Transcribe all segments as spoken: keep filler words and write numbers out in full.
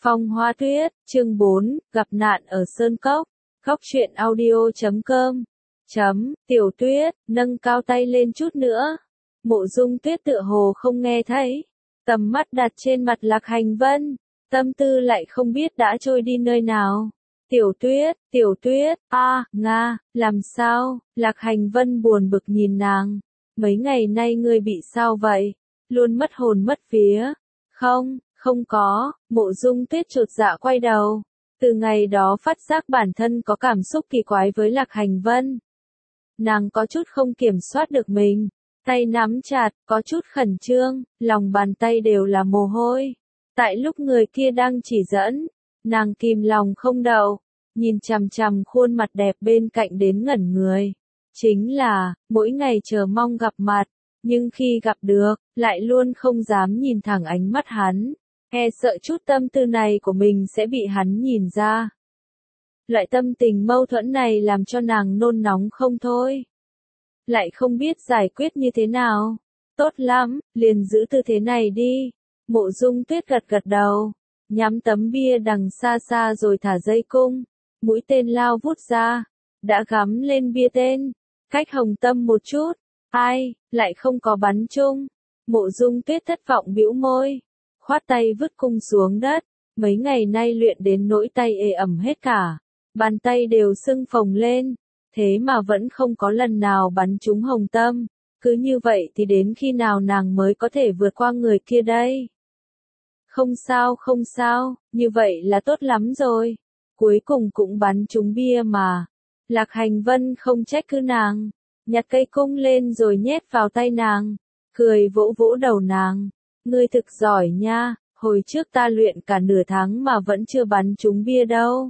Phong Hoa Tuyết, chương bốn, gặp nạn ở Sơn Cốc. Góc truyện audio chấm com. Chấm, Tiểu Tuyết, nâng cao tay lên chút nữa. Mộ Dung Tuyết tựa hồ không nghe thấy. Tầm mắt đặt trên mặt Lạc Hành Vân. Tâm tư lại không biết đã trôi đi nơi nào. Tiểu Tuyết, Tiểu Tuyết, a, à, Nga, làm sao? Lạc Hành Vân buồn bực nhìn nàng. Mấy ngày nay ngươi bị sao vậy? Luôn mất hồn mất vía. Không, không có, Mộ Dung Tuyết chột dạ quay đầu. Từ ngày đó phát giác bản thân có cảm xúc kỳ quái với Lạc Hành Vân. Nàng có chút không kiểm soát được mình. Tay nắm chặt, có chút khẩn trương, lòng bàn tay đều là mồ hôi. Tại lúc người kia đang chỉ dẫn, nàng kìm lòng không đậu, nhìn chằm chằm khuôn mặt đẹp bên cạnh đến ngẩn người. Chính là, mỗi ngày chờ mong gặp mặt, nhưng khi gặp được, lại luôn không dám nhìn thẳng ánh mắt hắn, e sợ chút tâm tư này của mình sẽ bị hắn nhìn ra. Loại tâm tình mâu thuẫn này làm cho nàng nôn nóng không thôi. Lại không biết giải quyết như thế nào. Tốt lắm, liền giữ tư thế này đi. Mộ Dung Tuyết gật gật đầu, nhắm tấm bia đằng xa xa rồi thả dây cung. Mũi tên lao vút ra, đã gắm lên bia tên, cách hồng tâm một chút. Ai, lại không có bắn chung. Mộ Dung Tuyết thất vọng bĩu môi, khoát tay vứt cung xuống đất. Mấy ngày nay luyện đến nỗi tay ê ẩm hết cả, bàn tay đều sưng phồng lên, thế mà vẫn không có lần nào bắn trúng hồng tâm. Cứ như vậy thì đến khi nào nàng mới có thể vượt qua người kia đây? Không sao không sao, như vậy là tốt lắm rồi. Cuối cùng cũng bắn trúng bia mà. Lạc Hành Vân không trách cứ nàng, nhặt cây cung lên rồi nhét vào tay nàng, cười vỗ vỗ đầu nàng. Ngươi thực giỏi nha, hồi trước ta luyện cả nửa tháng mà vẫn chưa bắn trúng bia đâu.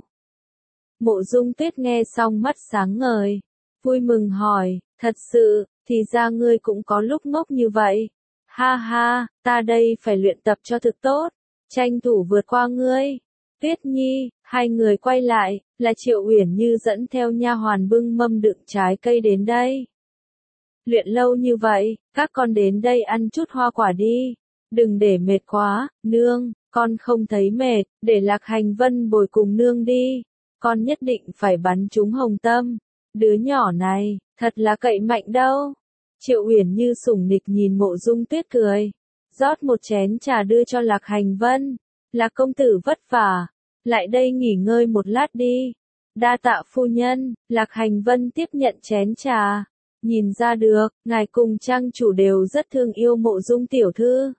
Mộ Dung Tuyết nghe xong mắt sáng ngời, vui mừng hỏi, thật sự, thì ra ngươi cũng có lúc ngốc như vậy. Ha ha, ta đây phải luyện tập cho thực tốt, tranh thủ vượt qua ngươi. Tuyết Nhi, hai người quay lại, là Triệu Uyển Như dẫn theo nha hoàn bưng mâm đựng trái cây đến đây. Luyện lâu như vậy, các con đến đây ăn chút hoa quả đi, đừng để mệt quá, nương, con không thấy mệt, để Lạc Hành Vân bồi cùng nương đi, con nhất định phải bắn trúng hồng tâm. Đứa nhỏ này, thật là cậy mạnh đâu. Triệu Uyển Như sủng nịch nhìn Mộ Dung Tuyết cười, rót một chén trà đưa cho Lạc Hành Vân. Lạc công tử vất vả, lại đây nghỉ ngơi một lát đi. Đa tạ phu nhân. Lạc Hành Vân tiếp nhận chén trà, nhìn ra được, ngài cùng trang chủ đều rất thương yêu Mộ Dung tiểu thư.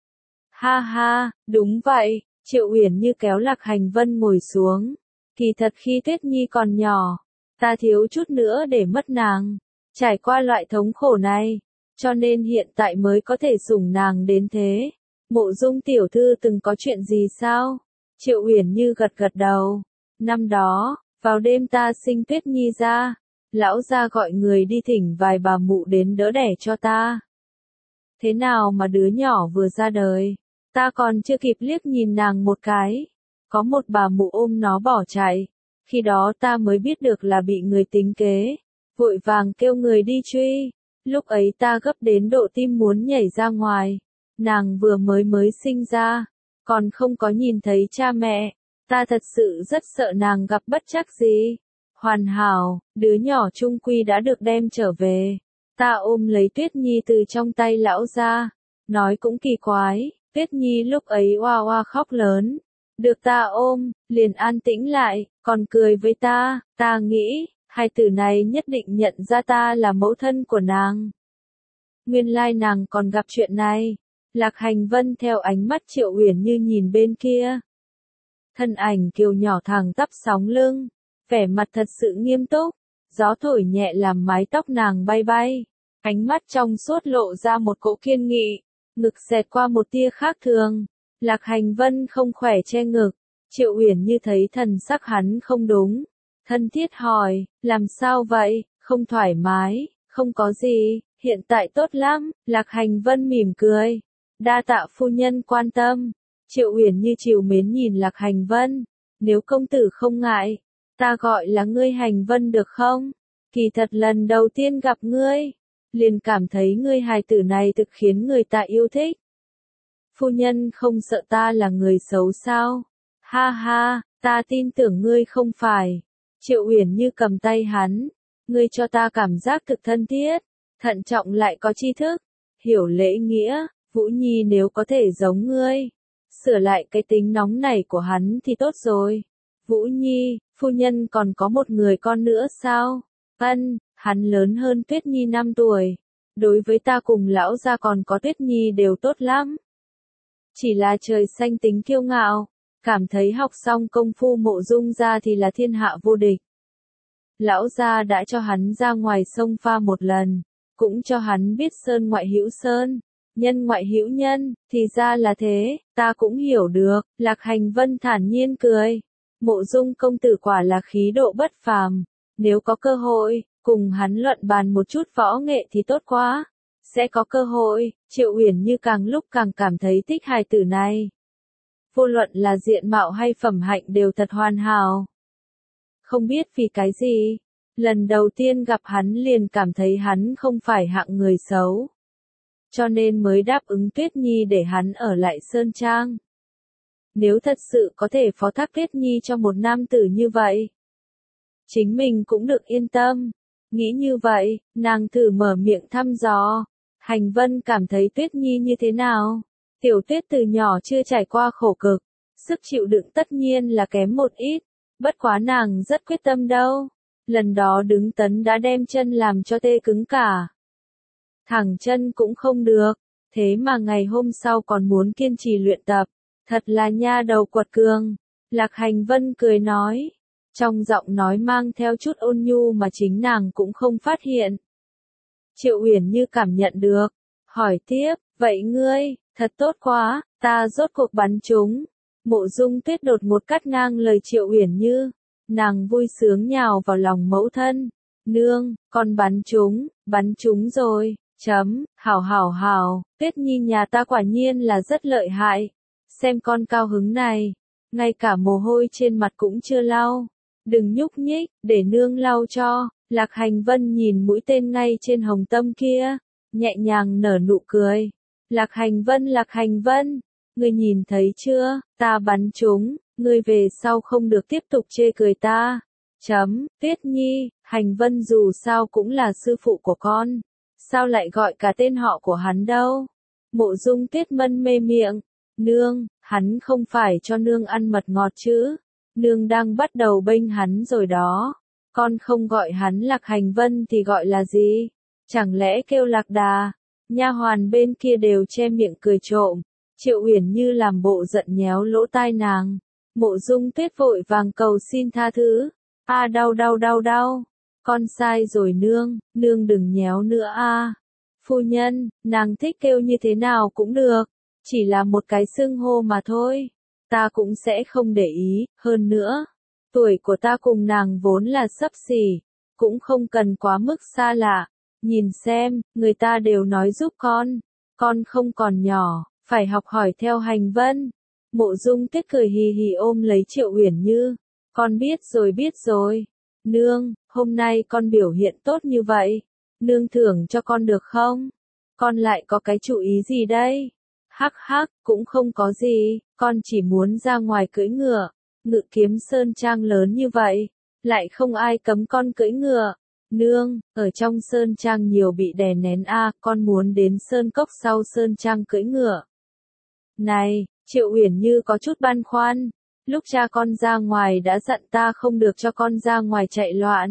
Ha ha, đúng vậy. Triệu Uyển Như kéo Lạc Hành Vân ngồi xuống. Kỳ thật khi Tuyết Nhi còn nhỏ, ta thiếu chút nữa để mất nàng, trải qua loại thống khổ này, cho nên hiện tại mới có thể sủng nàng đến thế. Mộ Dung tiểu thư từng có chuyện gì sao? Triệu Uyển Như gật gật đầu. Năm đó, vào đêm ta sinh Tuyết Nhi ra, lão gia gọi người đi thỉnh vài bà mụ đến đỡ đẻ cho ta. Thế nào mà đứa nhỏ vừa ra đời, ta còn chưa kịp liếc nhìn nàng một cái, có một bà mụ ôm nó bỏ chạy. Khi đó ta mới biết được là bị người tính kế, vội vàng kêu người đi truy. Lúc ấy ta gấp đến độ tim muốn nhảy ra ngoài. Nàng vừa mới mới sinh ra, còn không có nhìn thấy cha mẹ, ta thật sự rất sợ nàng gặp bất trắc gì. Hoàn hảo, đứa nhỏ trung quy đã được đem trở về. Ta ôm lấy Tuyết Nhi từ trong tay lão ra, nói cũng kỳ quái, Tuyết Nhi lúc ấy oa oa khóc lớn, được ta ôm, liền an tĩnh lại, còn cười với ta. Ta nghĩ, hai tử này nhất định nhận ra ta là mẫu thân của nàng. Nguyên lai nàng còn gặp chuyện này. Lạc Hành Vân theo ánh mắt Triệu Uyển Như nhìn bên kia. Thân ảnh kiều nhỏ thẳng tắp sóng lưng, vẻ mặt thật sự nghiêm túc, gió thổi nhẹ làm mái tóc nàng bay bay, ánh mắt trong suốt lộ ra một cỗ kiên nghị, ngực xẹt qua một tia khác thường. Lạc Hành Vân không khỏe che ngực, Triệu Uyển Như thấy thần sắc hắn không đúng, thân thiết hỏi, làm sao vậy, không thoải mái? Không có gì, hiện tại tốt lắm. Lạc Hành Vân mỉm cười. Đa tạ phu nhân quan tâm. Triệu Uyển Như trìu mến nhìn Lạc Hành Vân. Nếu công tử không ngại, ta gọi là ngươi Hành Vân được không? Kỳ thật lần đầu tiên gặp ngươi, liền cảm thấy ngươi hài tử này thực khiến người ta yêu thích. Phu nhân không sợ ta là người xấu sao? Ha ha, ta tin tưởng ngươi không phải. Triệu Uyển Như cầm tay hắn. Ngươi cho ta cảm giác thực thân thiết, thận trọng lại có tri thức, hiểu lễ nghĩa. Vũ Nhi nếu có thể giống ngươi, sửa lại cái tính nóng này của hắn thì tốt rồi. Vũ Nhi, phu nhân còn có một người con nữa sao? Ân, hắn lớn hơn Tuyết Nhi năm tuổi. Đối với ta cùng lão gia còn có Tuyết Nhi đều tốt lắm. Chỉ là trời xanh tính kiêu ngạo, cảm thấy học xong công phu Mộ Dung gia thì là thiên hạ vô địch. Lão gia đã cho hắn ra ngoài sông pha một lần, cũng cho hắn biết sơn ngoại hữu sơn, nhân ngoại hữu nhân, thì ra là thế, ta cũng hiểu được. Lạc Hành Vân thản nhiên cười. Mộ Dung công tử quả là khí độ bất phàm, nếu có cơ hội, cùng hắn luận bàn một chút võ nghệ thì tốt quá. Sẽ có cơ hội. Triệu Uyển Như càng lúc càng cảm thấy thích hài tử này. Vô luận là diện mạo hay phẩm hạnh đều thật hoàn hảo. Không biết vì cái gì, lần đầu tiên gặp hắn liền cảm thấy hắn không phải hạng người xấu. Cho nên mới đáp ứng Tuyết Nhi để hắn ở lại Sơn Trang. Nếu thật sự có thể phó thác Tuyết Nhi cho một nam tử như vậy, chính mình cũng được yên tâm. Nghĩ như vậy, nàng thử mở miệng thăm dò. Hành Vân cảm thấy Tuyết Nhi như thế nào? Tiểu Tuyết từ nhỏ chưa trải qua khổ cực, sức chịu đựng tất nhiên là kém một ít. Bất quá nàng rất quyết tâm đâu. Lần đó đứng tấn đã đem chân làm cho tê cứng cả. Thẳng chân cũng không được, thế mà ngày hôm sau còn muốn kiên trì luyện tập. Thật là nha đầu quật cường. Lạc Hành Vân cười nói. Trong giọng nói mang theo chút ôn nhu mà chính nàng cũng không phát hiện. Triệu Uyển Như cảm nhận được. Hỏi tiếp, vậy ngươi, thật tốt quá, ta rốt cuộc bắn trúng. Mộ Dung Tuyết đột ngột cắt ngang lời Triệu Uyển Như. Nàng vui sướng nhào vào lòng mẫu thân. Nương, con bắn trúng, bắn trúng rồi, chấm, hảo hảo hảo, Tuyết Nhi nhà ta quả nhiên là rất lợi hại. Xem con cao hứng này, ngay cả mồ hôi trên mặt cũng chưa lau. Đừng nhúc nhích, để nương lau cho. Lạc Hành Vân nhìn mũi tên ngay trên hồng tâm kia, nhẹ nhàng nở nụ cười. Lạc Hành Vân, Lạc Hành Vân, ngươi nhìn thấy chưa, ta bắn trúng, ngươi về sau không được tiếp tục chê cười ta. Chấm, Tuyết Nhi, Hành Vân dù sao cũng là sư phụ của con, sao lại gọi cả tên họ của hắn đâu? Mộ Dung Tuyết mân mê miệng. Nương, hắn không phải cho nương ăn mật ngọt chứ? Nương đang bắt đầu bênh hắn rồi đó. Con không gọi hắn Lạc Hành Vân thì gọi là gì? Chẳng lẽ kêu Lạc Đà? Nha hoàn bên kia đều che miệng cười trộm. Triệu Uyển Như làm bộ giận nhéo lỗ tai nàng. Mộ Dung Tuyết vội vàng cầu xin tha thứ. A à, đau đau đau đau. Con sai rồi nương, nương đừng nhéo nữa a. À. Phu nhân, nàng thích kêu như thế nào cũng được. Chỉ là một cái xưng hô mà thôi. Ta cũng sẽ không để ý, hơn nữa. Tuổi của ta cùng nàng vốn là xấp xỉ, cũng không cần quá mức xa lạ. Nhìn xem, người ta đều nói giúp con. Con không còn nhỏ, phải học hỏi theo Hành Vân. Mộ Dung Tuyết cười hì hì ôm lấy Triệu Uyển Như. Con biết rồi biết rồi. Nương, hôm nay con biểu hiện tốt như vậy. Nương thưởng cho con được không? Con lại có cái chủ ý gì đây? Hắc hắc, cũng không có gì, con chỉ muốn ra ngoài cưỡi ngựa. Ngự Kiếm Sơn Trang lớn như vậy, lại không ai cấm con cưỡi ngựa. Nương, ở trong Sơn Trang nhiều bị đè nén a, à, con muốn đến Sơn Cốc sau Sơn Trang cưỡi ngựa. Này, Triệu Uyển Như có chút băn khoăn. Lúc cha con ra ngoài đã dặn ta không được cho con ra ngoài chạy loạn.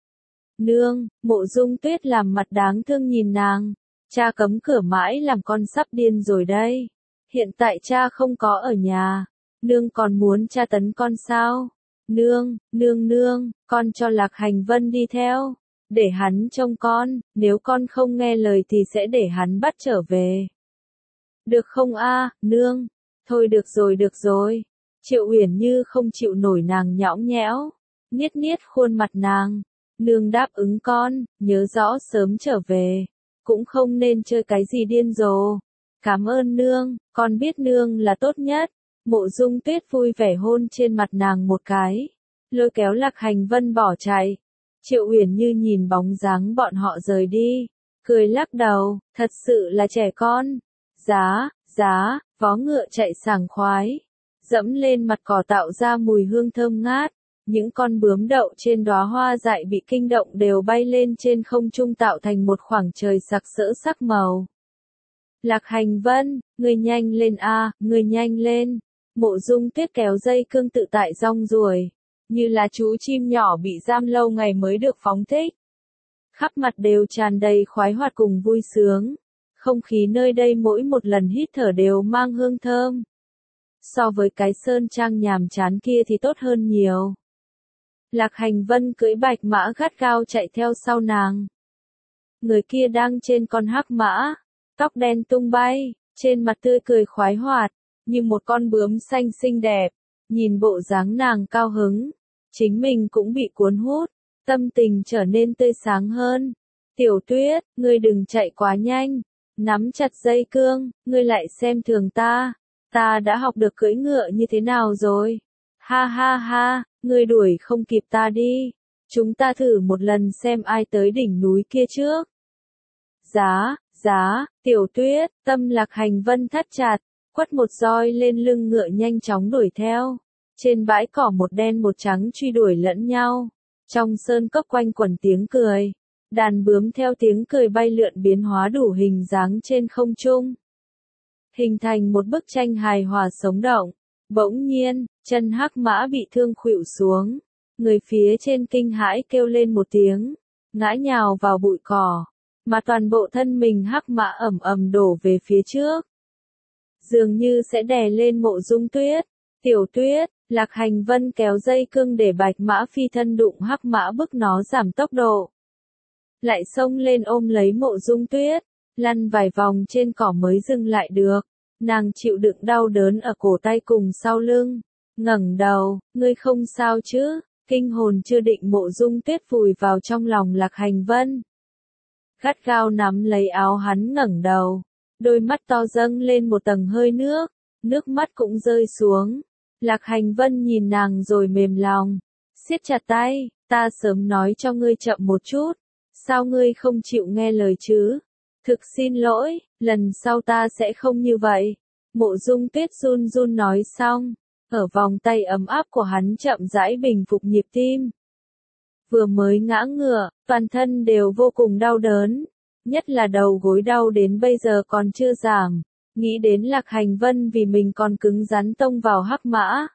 Nương, Mộ Dung Tuyết làm mặt đáng thương nhìn nàng. Cha cấm cửa mãi làm con sắp điên rồi đây. Hiện tại cha không có ở nhà. Nương còn muốn cha tấn con sao? Nương, nương nương, con cho Lạc Hành Vân đi theo. Để hắn trông con, nếu con không nghe lời thì sẽ để hắn bắt trở về. Được không a, à, nương? Thôi được rồi được rồi. Triệu Uyển Như không chịu nổi nàng nhõng nhẽo. Niết niết khuôn mặt nàng. Nương đáp ứng con, nhớ rõ sớm trở về. Cũng không nên chơi cái gì điên rồ. Cảm ơn nương, con biết nương là tốt nhất. Mộ Dung Tuyết vui vẻ hôn trên mặt nàng một cái. Lôi kéo Lạc Hành Vân bỏ chạy. Triệu Uyển Như nhìn bóng dáng bọn họ rời đi. Cười lắc đầu, thật sự là trẻ con. Giá, giá, vó ngựa chạy sảng khoái. dẫm lên mặt cỏ tạo ra mùi hương thơm ngát. Những con bướm đậu trên đóa hoa dại bị kinh động đều bay lên trên không trung tạo thành một khoảng trời sặc sỡ sắc màu. Lạc Hành Vân, ngươi nhanh lên a, à, ngươi nhanh lên. Mộ Dung Tuyết kéo dây cương tự tại rong ruổi, như là chú chim nhỏ bị giam lâu ngày mới được phóng thích. Khắp mặt đều tràn đầy khoái hoạt cùng vui sướng. Không khí nơi đây mỗi một lần hít thở đều mang hương thơm. So với cái sơn trang nhàm chán kia thì tốt hơn nhiều. Lạc Hành Vân cưỡi bạch mã gắt gao chạy theo sau nàng. Người kia đang trên con hắc mã, tóc đen tung bay, trên mặt tươi cười khoái hoạt, như một con bướm xanh xinh đẹp. Nhìn bộ dáng nàng cao hứng, chính mình cũng bị cuốn hút, tâm tình trở nên tươi sáng hơn. Tiểu Tuyết, ngươi đừng chạy quá nhanh, nắm chặt dây cương, ngươi lại xem thường ta. Ta đã học được cưỡi ngựa như thế nào rồi? Ha ha ha, ngươi đuổi không kịp ta đi. Chúng ta thử một lần xem ai tới đỉnh núi kia trước. Giá, giá, Tiểu Tuyết, tâm Lạc Hành Vân thắt chặt, quất một roi lên lưng ngựa nhanh chóng đuổi theo. Trên bãi cỏ một đen một trắng truy đuổi lẫn nhau. Trong sơn cốc quanh quẩn tiếng cười. Đàn bướm theo tiếng cười bay lượn biến hóa đủ hình dáng trên không trung. Hình thành một bức tranh hài hòa sống động. Bỗng nhiên, chân hắc mã bị thương khuỵu xuống. Người phía trên kinh hãi kêu lên một tiếng, ngã nhào vào bụi cỏ, mà toàn bộ thân mình hắc mã ầm ầm đổ về phía trước. Dường như sẽ đè lên Mộ Dung Tuyết. Tiểu Tuyết, Lạc Hành Vân kéo dây cương để bạch mã phi thân đụng hắc mã bức nó giảm tốc độ. Lại xông lên ôm lấy Mộ Dung Tuyết, lăn vài vòng trên cỏ mới dừng lại được. Nàng chịu đựng đau đớn ở cổ tay cùng sau lưng, ngẩng đầu, ngươi không sao chứ? Kinh hồn chưa định Mộ Dung Tuyết vùi vào trong lòng Lạc Hành Vân. Gắt gao nắm lấy áo hắn ngẩng đầu, đôi mắt to dâng lên một tầng hơi nước, nước mắt cũng rơi xuống. Lạc Hành Vân nhìn nàng rồi mềm lòng, siết chặt tay, ta sớm nói cho ngươi chậm một chút, sao ngươi không chịu nghe lời chứ? Thực xin lỗi, lần sau ta sẽ không như vậy. Mộ Dung Tuyết run run nói xong, ở vòng tay ấm áp của hắn chậm rãi bình phục nhịp tim. Vừa mới ngã ngựa, toàn thân đều vô cùng đau đớn, nhất là đầu gối đau đến bây giờ còn chưa giảm. Nghĩ đến Lạc Hành Vân vì mình còn cứng rắn tông vào hắc mã.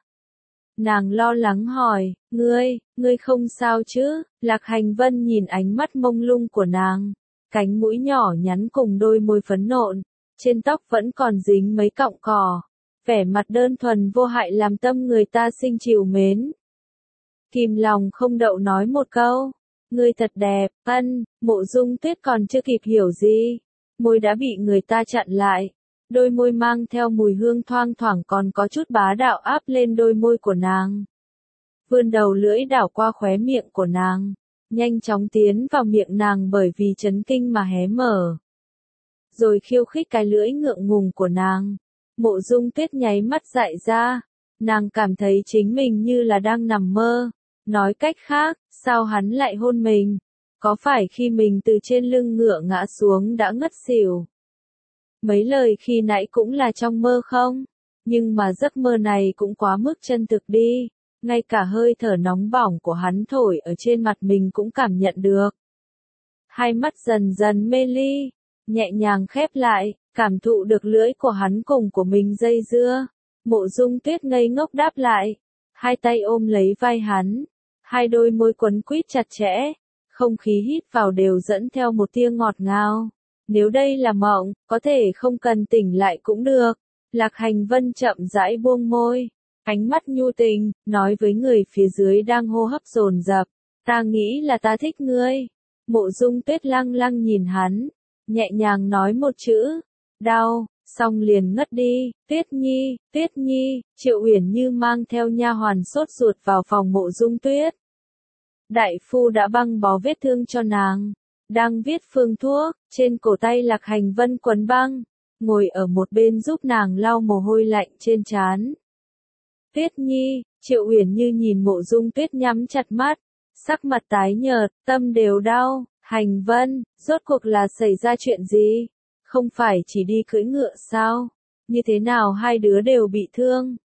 Nàng lo lắng hỏi, ngươi, ngươi không sao chứ? Lạc Hành Vân nhìn ánh mắt mông lung của nàng, cánh mũi nhỏ nhắn cùng đôi môi phấn nộn, trên tóc vẫn còn dính mấy cọng cỏ. Vẻ mặt đơn thuần vô hại làm tâm người ta sinh trìu mến. Kìm lòng không đậu nói một câu, ngươi thật đẹp, ân. Mộ Dung Tuyết còn chưa kịp hiểu gì, môi đã bị người ta chặn lại. Đôi môi mang theo mùi hương thoang thoảng còn có chút bá đạo áp lên đôi môi của nàng. Vươn đầu lưỡi đảo qua khóe miệng của nàng, nhanh chóng tiến vào miệng nàng bởi vì chấn kinh mà hé mở. Rồi khiêu khích cái lưỡi ngượng ngùng của nàng. Mộ Dung Tuyết nháy mắt dại ra, nàng cảm thấy chính mình như là đang nằm mơ. Nói cách khác, sao hắn lại hôn mình? Có phải khi mình từ trên lưng ngựa ngã xuống đã ngất xỉu? Mấy lời khi nãy cũng là trong mơ không? Nhưng mà giấc mơ này cũng quá mức chân thực đi. Ngay cả hơi thở nóng bỏng của hắn thổi ở trên mặt mình cũng cảm nhận được. Hai mắt dần dần mê ly, nhẹ nhàng khép lại, cảm thụ được lưỡi của hắn cùng của mình dây dưa. Mộ Dung Tuyết ngây ngốc đáp lại, hai tay ôm lấy vai hắn, hai đôi môi quấn quýt chặt chẽ, không khí hít vào đều dẫn theo một tia ngọt ngào. Nếu đây là mộng, có thể không cần tỉnh lại cũng được. Lạc Hành Vân chậm rãi buông môi, ánh mắt nhu tình, nói với người phía dưới đang hô hấp dồn dập, ta nghĩ là ta thích ngươi. Mộ Dung Tuyết lăng lăng nhìn hắn, nhẹ nhàng nói một chữ, đau, xong liền ngất đi. Tuyết Nhi, Tuyết Nhi, Triệu Uyển Như mang theo nha hoàn sốt ruột vào phòng Mộ Dung Tuyết. Đại phu đã băng bó vết thương cho nàng, đang viết phương thuốc, trên cổ tay Lạc Hành Vân quấn băng, ngồi ở một bên giúp nàng lau mồ hôi lạnh trên trán. Tuyết Nhi, Triệu Uyển Như nhìn Mộ Dung Tuyết nhắm chặt mắt, sắc mặt tái nhợt, tâm đều đau. Hành Vân, rốt cuộc là xảy ra chuyện gì? Không phải chỉ đi cưỡi ngựa sao? Như thế nào hai đứa đều bị thương?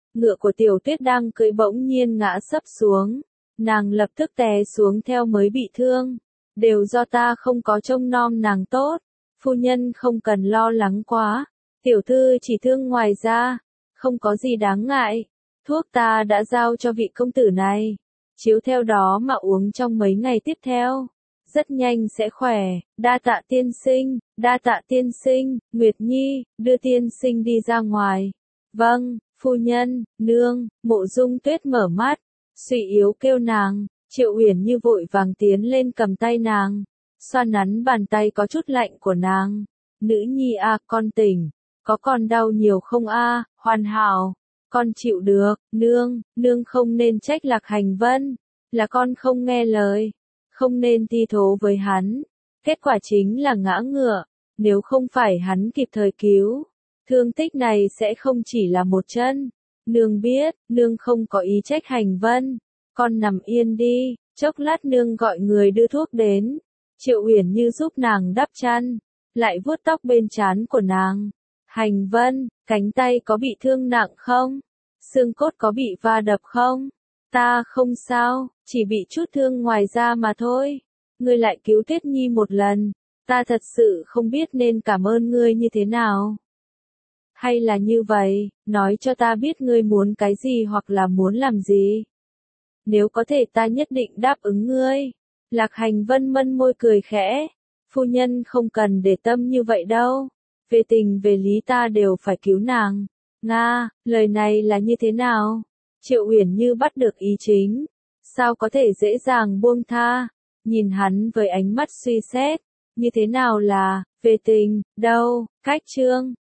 ngựa của Tiểu Tuyết đang cưỡi bỗng nhiên ngã sấp xuống. Nàng lập tức té xuống theo mới bị thương. Đều do ta không có trông nom nàng tốt. Phu nhân không cần lo lắng quá. Tiểu thư chỉ thương ngoài ra. Không có gì đáng ngại. Thuốc ta đã giao cho vị công tử này. Chiếu theo đó mà uống trong mấy ngày tiếp theo. Rất nhanh sẽ khỏe. Đa tạ tiên sinh, đa tạ tiên sinh. Nguyệt Nhi, đưa tiên sinh đi ra ngoài. Vâng, phu nhân, nương. Mộ Dung Tuyết mở mắt. Suy yếu kêu nàng. Triệu Uyển Như vội vàng tiến lên cầm tay nàng. Xoa nắn bàn tay có chút lạnh của nàng. Nữ nhi a, con tỉnh. Có còn đau nhiều không a? Hoàn hảo. Con chịu được, nương, nương không nên trách Lạc Hành Vân. Là con không nghe lời. Không nên thi thố với hắn. Kết quả chính là ngã ngựa. Nếu không phải hắn kịp thời cứu, thương tích này sẽ không chỉ là một chân. Nương biết, nương không có ý trách Hành Vân. Con nằm yên đi, chốc lát nương gọi người đưa thuốc đến. Triệu Uyển Như giúp nàng đắp chăn, lại vuốt tóc bên trán của nàng. Hành Vân, cánh tay có bị thương nặng không? Xương cốt có bị va đập không? Ta không sao, chỉ bị chút thương ngoài da mà thôi. Ngươi lại cứu Tuyết Nhi một lần, ta thật sự không biết nên cảm ơn ngươi như thế nào. Hay là như vậy, nói cho ta biết ngươi muốn cái gì hoặc là muốn làm gì. Nếu có thể ta nhất định đáp ứng ngươi. Lạc Hành Vân mân môi cười khẽ. Phu nhân không cần để tâm như vậy đâu. Về tình về lý ta đều phải cứu nàng. Nga, lời này là như thế nào? Triệu Uyển Như bắt được ý chính. Sao có thể dễ dàng buông tha? Nhìn hắn với ánh mắt suy xét. Như thế nào là, về tình, đâu, cách chương.